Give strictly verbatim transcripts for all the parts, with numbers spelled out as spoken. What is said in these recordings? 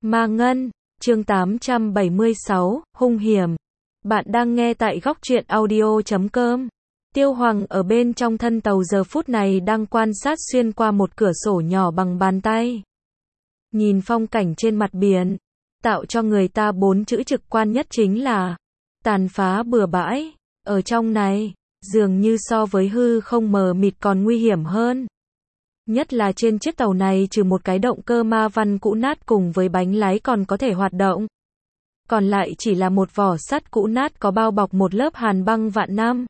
Ma Ngân, chương tám trăm bảy mươi sáu, hung hiểm. Bạn đang nghe tại góc truyện audio chấm com. Tiêu Hoàng ở bên trong thân tàu giờ phút này đang quan sát xuyên qua một cửa sổ nhỏ bằng bàn tay. Nhìn phong cảnh trên mặt biển, tạo cho người ta bốn chữ trực quan nhất chính là tàn phá bừa bãi. Ở trong này, dường như so với hư không mờ mịt còn nguy hiểm hơn. Nhất là trên chiếc tàu này trừ một cái động cơ ma văn cũ nát cùng với bánh lái còn có thể hoạt động. Còn lại chỉ là một vỏ sắt cũ nát có bao bọc một lớp hàn băng vạn năm.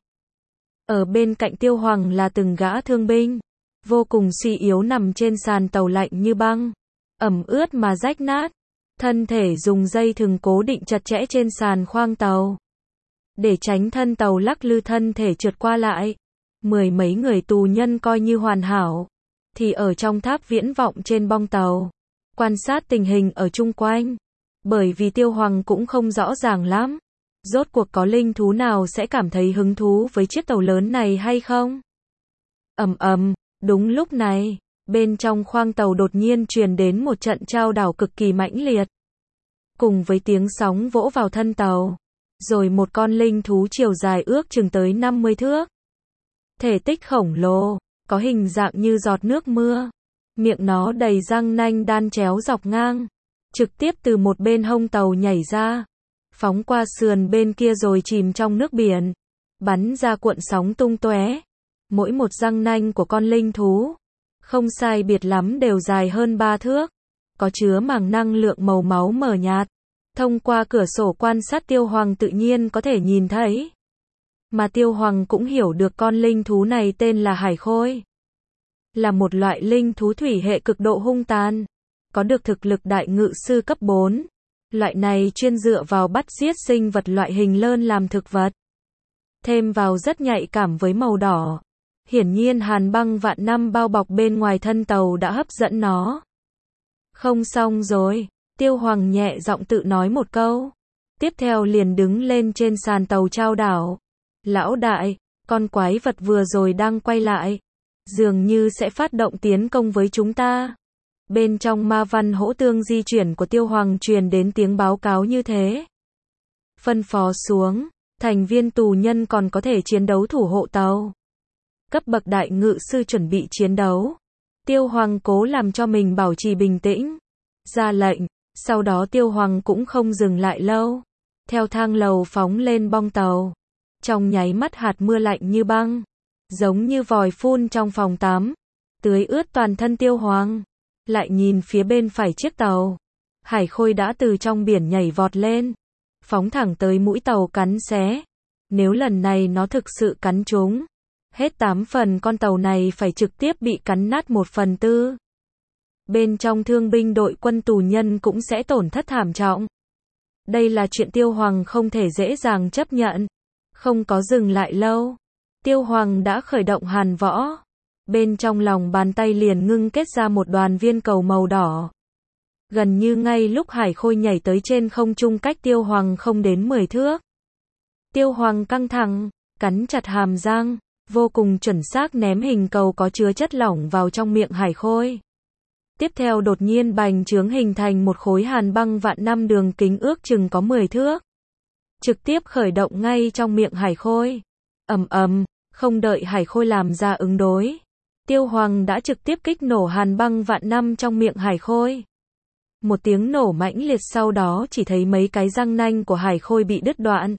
Ở bên cạnh Tiêu Hoàng là từng gã thương binh, vô cùng suy yếu nằm trên sàn tàu lạnh như băng, ẩm ướt mà rách nát. Thân thể dùng dây thừng cố định chặt chẽ trên sàn khoang tàu, để tránh thân tàu lắc lư thân thể trượt qua lại. Mười mấy người tù nhân coi như hoàn hảo, thì ở trong tháp viễn vọng trên bong tàu, quan sát tình hình ở chung quanh. Bởi vì Tiêu Hoàng cũng không rõ ràng lắm, rốt cuộc có linh thú nào sẽ cảm thấy hứng thú với chiếc tàu lớn này hay không. Ầm ầm, đúng lúc này, bên trong khoang tàu đột nhiên truyền đến một trận chao đảo cực kỳ mãnh liệt. Cùng với tiếng sóng vỗ vào thân tàu, rồi một con linh thú chiều dài ước chừng tới năm mươi thước. Thể tích khổng lồ, có hình dạng như giọt nước mưa. Miệng nó đầy răng nanh đan chéo dọc ngang, trực tiếp từ một bên hông tàu nhảy ra, phóng qua sườn bên kia rồi chìm trong nước biển, bắn ra cuộn sóng tung tóe. Mỗi một răng nanh của con linh thú, không sai biệt lắm đều dài hơn ba thước, có chứa màng năng lượng màu máu mờ nhạt. Thông qua cửa sổ quan sát Tiêu Hoàng tự nhiên có thể nhìn thấy. Mà Tiêu Hoàng cũng hiểu được con linh thú này tên là hải khôi. Là một loại linh thú thủy hệ cực độ hung tàn, có được thực lực đại ngự sư cấp bốn. Loại này chuyên dựa vào bắt giết sinh vật loại hình lơn làm thực vật. Thêm vào rất nhạy cảm với màu đỏ. Hiển nhiên hàn băng vạn năm bao bọc bên ngoài thân tàu đã hấp dẫn nó. Không xong rồi, Tiêu Hoàng nhẹ giọng tự nói một câu. Tiếp theo liền đứng lên trên sàn tàu chao đảo. Lão đại, con quái vật vừa rồi đang quay lại, dường như sẽ phát động tiến công với chúng ta. Bên trong ma văn hỗ tương di chuyển của Tiêu Hoàng truyền đến tiếng báo cáo như thế. Phân phó xuống, thành viên tù nhân còn có thể chiến đấu thủ hộ tàu. Cấp bậc đại ngự sư chuẩn bị chiến đấu. Tiêu Hoàng cố làm cho mình bảo trì bình tĩnh, ra lệnh. Sau đó Tiêu Hoàng cũng không dừng lại lâu, theo thang lầu phóng lên bong tàu. Trong nháy mắt hạt mưa lạnh như băng, giống như vòi phun trong phòng tắm, tưới ướt toàn thân Tiêu Hoàng. Lại nhìn phía bên phải chiếc tàu, hải khôi đã từ trong biển nhảy vọt lên, phóng thẳng tới mũi tàu cắn xé. Nếu lần này nó thực sự cắn trúng, hết tám phần con tàu này phải trực tiếp bị cắn nát một phần tư. Bên trong thương binh đội quân tù nhân cũng sẽ tổn thất thảm trọng. Đây là chuyện Tiêu Hoàng không thể dễ dàng chấp nhận. Không có dừng lại lâu, Tiêu Hoàng đã khởi động hàn võ. Bên trong lòng bàn tay liền ngưng kết ra một đoàn viên cầu màu đỏ. Gần như ngay lúc hải khôi nhảy tới trên không trung cách Tiêu Hoàng không đến mười thước. Tiêu Hoàng căng thẳng, cắn chặt hàm răng, vô cùng chuẩn xác ném hình cầu có chứa chất lỏng vào trong miệng hải khôi. Tiếp theo đột nhiên bành trướng hình thành một khối hàn băng vạn năm đường kính ước chừng có mười thước. Trực tiếp khởi động ngay trong miệng hải khôi. Ầm ầm, không đợi hải khôi làm ra ứng đối, Tiêu Hoàng đã trực tiếp kích nổ hàn băng vạn năm trong miệng hải khôi. Một tiếng nổ mãnh liệt, sau đó chỉ thấy mấy cái răng nanh của hải khôi bị đứt đoạn,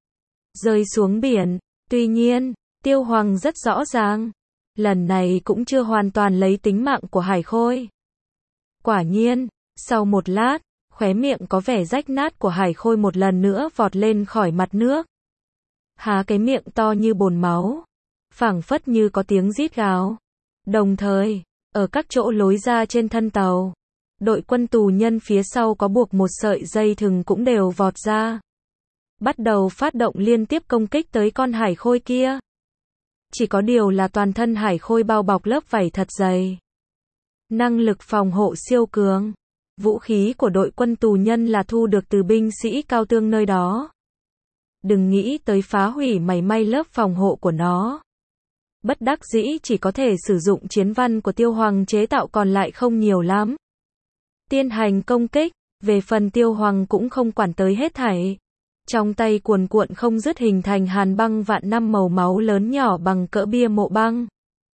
rơi xuống biển. Tuy nhiên, Tiêu Hoàng rất rõ ràng, lần này cũng chưa hoàn toàn lấy tính mạng của hải khôi. Quả nhiên, sau một lát, khóe miệng có vẻ rách nát của hải khôi một lần nữa vọt lên khỏi mặt nước. Há cái miệng to như bồn máu, phảng phất như có tiếng rít gào. Đồng thời, ở các chỗ lối ra trên thân tàu, đội quân tù nhân phía sau có buộc một sợi dây thừng cũng đều vọt ra, bắt đầu phát động liên tiếp công kích tới con hải khôi kia. Chỉ có điều là toàn thân hải khôi bao bọc lớp vảy thật dày, năng lực phòng hộ siêu cường. Vũ khí của đội quân tù nhân là thu được từ binh sĩ cao tương nơi đó. Đừng nghĩ tới phá hủy mảy may lớp phòng hộ của nó. Bất đắc dĩ chỉ có thể sử dụng chiến văn của Tiêu Hoàng chế tạo, còn lại không nhiều lắm. Tiên hành công kích, Về phần Tiêu Hoàng cũng không quản tới hết thảy. Trong tay cuồn cuộn không dứt hình thành hàn băng vạn năm màu máu lớn nhỏ bằng cỡ bia mộ băng.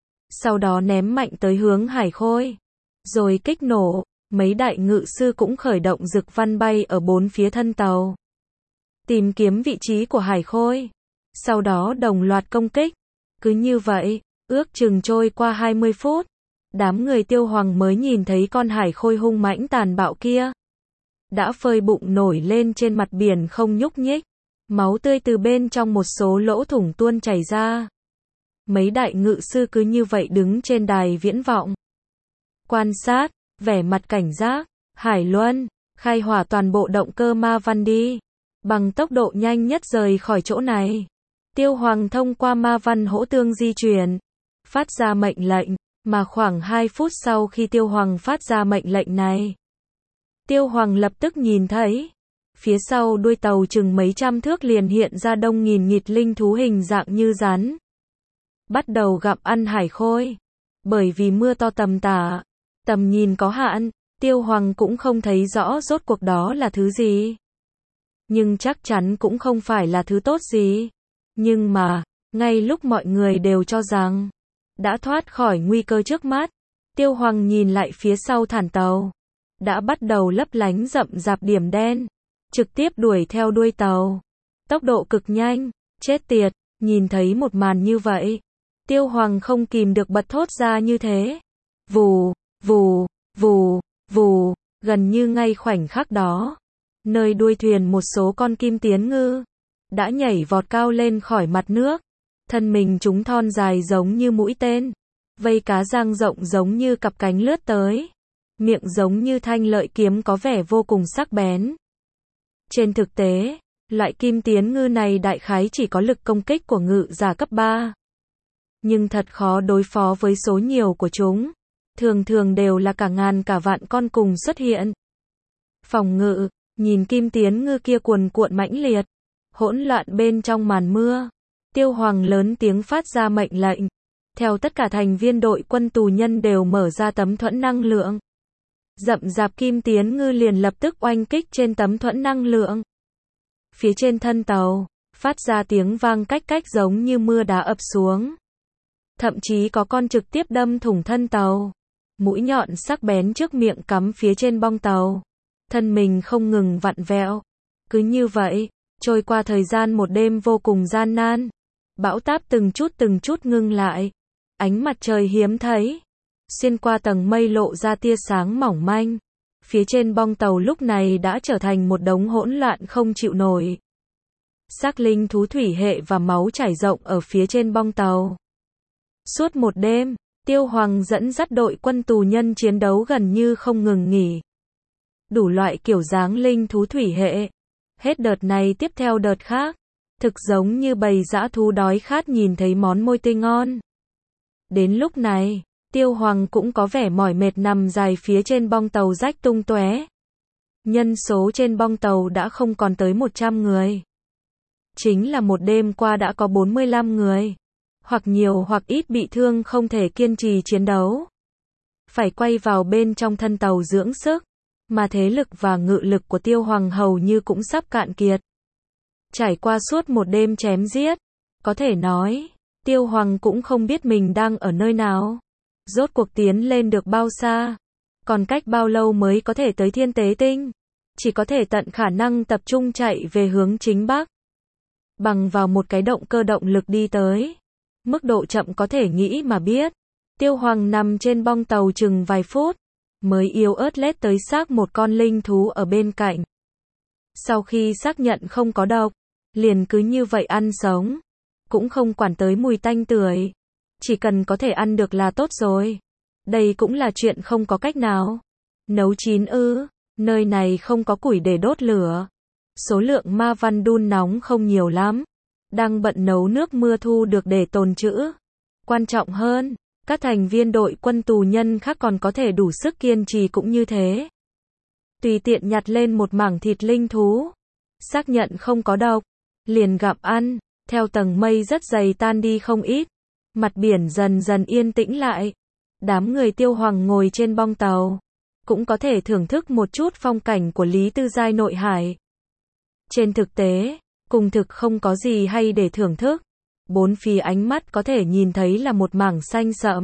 Sau đó ném mạnh tới hướng Hải Khôi. Rồi kích nổ, mấy đại ngự sư cũng khởi động dực văn bay ở bốn phía thân tàu. Tìm kiếm vị trí của Hải Khôi. Sau đó đồng loạt công kích. Cứ như vậy, ước chừng trôi qua hai mươi phút. Đám người Tiêu Hoàng mới nhìn thấy con Hải Khôi hung mãnh tàn bạo kia. Đã phơi bụng nổi lên trên mặt biển không nhúc nhích. Máu tươi từ bên trong một số lỗ thủng tuôn chảy ra. Mấy đại ngự sư cứ như vậy đứng trên đài viễn vọng. Quan sát, vẻ mặt cảnh giác. Hải Luân, khai hỏa toàn bộ động cơ ma văn đi. Bằng tốc độ nhanh nhất rời khỏi chỗ này. Tiêu Hoàng thông qua ma văn hỗ tương di chuyển. Phát ra mệnh lệnh. Mà khoảng hai phút sau khi Tiêu Hoàng phát ra mệnh lệnh này. Tiêu Hoàng lập tức nhìn thấy. Phía sau đuôi tàu chừng mấy trăm thước liền hiện ra đông nghìn nghịt linh thú hình dạng như rắn. Bắt đầu gặm ăn Hải Khôi. Bởi vì mưa to tầm tả, tầm nhìn có hạn, Tiêu Hoàng cũng không thấy rõ rốt cuộc đó là thứ gì. Nhưng chắc chắn cũng không phải là thứ tốt gì. Nhưng mà, ngay lúc mọi người đều cho rằng đã thoát khỏi nguy cơ trước mắt, Tiêu Hoàng nhìn lại phía sau thản tàu. Đã bắt đầu lấp lánh rậm rạp điểm đen. Trực tiếp đuổi theo đuôi tàu. Tốc độ cực nhanh. Chết tiệt, nhìn thấy một màn như vậy. Tiêu Hoàng không kìm được bật thốt ra như thế. Vù, vù, vù, vù. Gần như ngay khoảnh khắc đó. Nơi đuôi thuyền một số con kim tiến ngư. Đã nhảy vọt cao lên khỏi mặt nước. Thân mình chúng thon dài giống như mũi tên. Vây cá dang rộng giống như cặp cánh lướt tới. Miệng giống như thanh lợi kiếm có vẻ vô cùng sắc bén. Trên thực tế, loại kim tiến ngư này đại khái chỉ có lực công kích của ngự giả cấp ba. Nhưng thật khó đối phó với số nhiều của chúng. Thường thường đều là cả ngàn cả vạn con cùng xuất hiện. Phòng ngự, nhìn kim tiến ngư kia cuồn cuộn mãnh liệt. Hỗn loạn bên trong màn mưa. Tiêu Hoàng lớn tiếng phát ra mệnh lệnh. Theo tất cả thành viên đội quân tù nhân đều mở ra tấm thuẫn năng lượng. Rậm rạp kim tiến ngư liền lập tức oanh kích trên tấm thuẫn năng lượng. Phía trên thân tàu, phát ra tiếng vang cách cách giống như mưa đá ập xuống. Thậm chí có con trực tiếp đâm thủng thân tàu. Mũi nhọn sắc bén trước miệng cắm phía trên bong tàu. Thân mình không ngừng vặn vẹo. Cứ như vậy, trôi qua thời gian một đêm vô cùng gian nan. Bão táp từng chút từng chút ngưng lại. Ánh mặt trời hiếm thấy. Xuyên qua tầng mây lộ ra tia sáng mỏng manh. Phía trên bong tàu lúc này đã trở thành một đống hỗn loạn không chịu nổi. Xác linh thú thủy hệ và máu chảy rộng ở phía trên bong tàu. Suốt một đêm, Tiêu Hoàng dẫn dắt đội quân tù nhân chiến đấu gần như không ngừng nghỉ. Đủ loại kiểu dáng linh thú thủy hệ. Hết đợt này tiếp theo đợt khác. Thực giống như bầy dã thú đói khát nhìn thấy món môi tươi ngon. Đến lúc này, Tiêu Hoàng cũng có vẻ mỏi mệt nằm dài phía trên bong tàu rách tung tóe. Nhân số trên bong tàu đã không còn tới một trăm người. Chính là một đêm qua đã có bốn mươi lăm người. Hoặc nhiều hoặc ít bị thương không thể kiên trì chiến đấu. Phải quay vào bên trong thân tàu dưỡng sức. Mà thế lực và ngự lực của Tiêu Hoàng hầu như cũng sắp cạn kiệt. Trải qua suốt một đêm chém giết. Có thể nói, Tiêu Hoàng cũng không biết mình đang ở nơi nào. Rốt cuộc tiến lên được bao xa? Còn cách bao lâu mới có thể tới Thiên Tế Tinh? Chỉ có thể tận khả năng tập trung chạy về hướng chính bắc. Bằng vào một cái động cơ động lực đi tới. Mức độ chậm có thể nghĩ mà biết. Tiêu Hoàng nằm trên bong tàu chừng vài phút. Mới yếu ớt lết tới xác một con linh thú ở bên cạnh. Sau khi xác nhận không có độc, liền cứ như vậy ăn sống. Cũng không quản tới mùi tanh tưởi. Chỉ cần có thể ăn được là tốt rồi. Đây cũng là chuyện không có cách nào. Nấu chín ư, nơi này không có củi để đốt lửa. Số lượng ma văn đun nóng không nhiều lắm. Đang bận nấu nước mưa thu được để tồn trữ. Quan trọng hơn, các thành viên đội quân tù nhân khác còn có thể đủ sức kiên trì cũng như thế. Tùy tiện nhặt lên một mảng thịt linh thú. Xác nhận không có độc. Liền gặm ăn, theo tầng mây rất dày tan đi không ít. Mặt biển dần dần yên tĩnh lại. Đám người Tiêu Hoàng ngồi trên bong tàu. cũng có thể thưởng thức một chút phong cảnh của Lý Tư Giai nội hải. Trên thực tế, cùng thực không có gì hay để thưởng thức. Bốn phía ánh mắt có thể nhìn thấy là một mảng xanh sậm.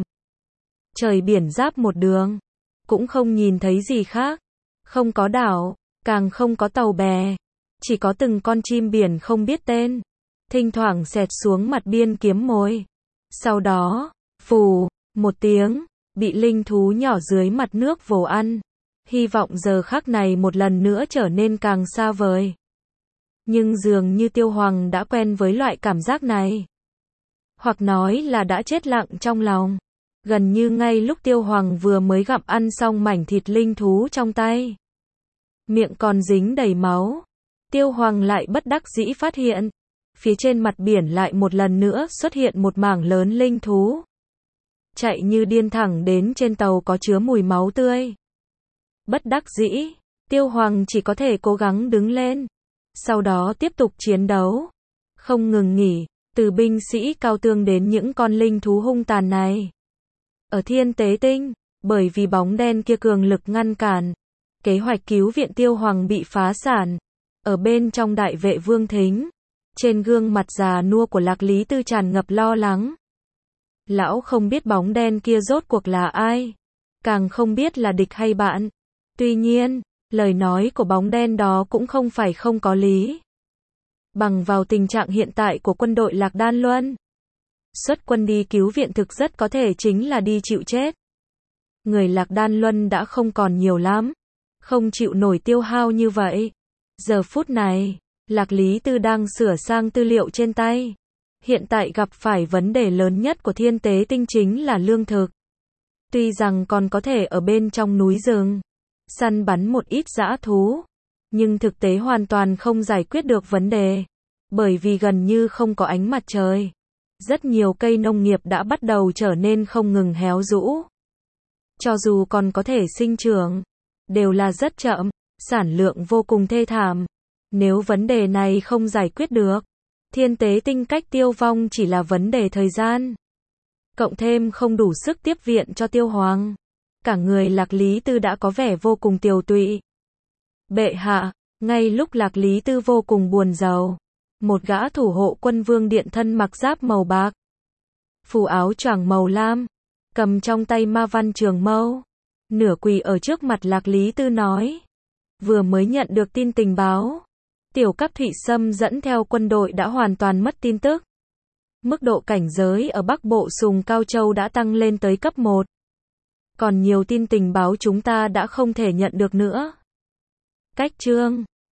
Trời biển giáp một đường. Cũng không nhìn thấy gì khác. Không có đảo, càng không có tàu bè. Chỉ có từng con chim biển không biết tên. Thỉnh thoảng xẹt xuống mặt biên kiếm mồi. Sau đó, phù, một tiếng, bị linh thú nhỏ dưới mặt nước vồ ăn. Hy vọng giờ khắc này một lần nữa trở nên càng xa vời. Nhưng dường như Tiêu Hoàng đã quen với loại cảm giác này. Hoặc nói là đã chết lặng trong lòng. Gần như ngay lúc Tiêu Hoàng vừa mới gặm ăn xong mảnh thịt linh thú trong tay. Miệng còn dính đầy máu. Tiêu Hoàng lại bất đắc dĩ phát hiện. Phía trên mặt biển lại một lần nữa xuất hiện một mảng lớn linh thú. Chạy như điên thẳng đến trên tàu có chứa mùi máu tươi. Bất đắc dĩ, Tiêu Hoàng chỉ có thể cố gắng đứng lên. Sau đó tiếp tục chiến đấu. Không ngừng nghỉ, từ binh sĩ cao tương đến những con linh thú hung tàn này. Ở Thiên Tế Tinh, bởi vì bóng đen kia cường lực ngăn cản, kế hoạch cứu viện Tiêu Hoàng bị phá sản. Ở bên trong Đại Vệ Vương Thính, trên gương mặt già nua của Lạc Lý Tư tràn ngập lo lắng. Lão không biết bóng đen kia rốt cuộc là ai, càng không biết là địch hay bạn. Tuy nhiên, lời nói của bóng đen đó cũng không phải không có lý. Bằng vào tình trạng hiện tại của quân đội Lạc Đan Luân, xuất quân đi cứu viện thực rất có thể chính là đi chịu chết. Người Lạc Đan Luân đã không còn nhiều lắm, không chịu nổi tiêu hao như vậy. Giờ phút này, Lạc Lý Tư đang sửa sang tư liệu trên tay. Hiện tại gặp phải vấn đề lớn nhất của Thiên Tế Tinh chính là lương thực. Tuy rằng còn có thể ở bên trong núi rừng săn bắn một ít dã thú, nhưng thực tế hoàn toàn không giải quyết được vấn đề. Bởi vì gần như không có ánh mặt trời, rất nhiều cây nông nghiệp đã bắt đầu trở nên không ngừng héo rũ. Cho dù còn có thể sinh trưởng, đều là rất chậm, sản lượng vô cùng thê thảm. Nếu vấn đề này không giải quyết được, Thiên Tế Tinh cách tiêu vong chỉ là vấn đề thời gian. Cộng thêm không đủ sức tiếp viện cho Tiêu Hoàng. Cả người Lạc Lý Tư đã có vẻ vô cùng tiều tụy. Bệ hạ, ngay lúc Lạc Lý Tư vô cùng buồn rầu, một gã thủ hộ quân vương điện thân mặc giáp màu bạc, phù áo choàng màu lam, cầm trong tay ma văn trường mâu, nửa quỳ ở trước mặt Lạc Lý Tư nói. Vừa mới nhận được tin tình báo, Tiểu Các Thụy Sâm dẫn theo quân đội đã hoàn toàn mất tin tức. Mức độ cảnh giới ở Bắc Bộ Sùng Cao Châu đã tăng lên tới cấp một. Còn nhiều tin tình báo chúng ta đã không thể nhận được nữa. Cách chương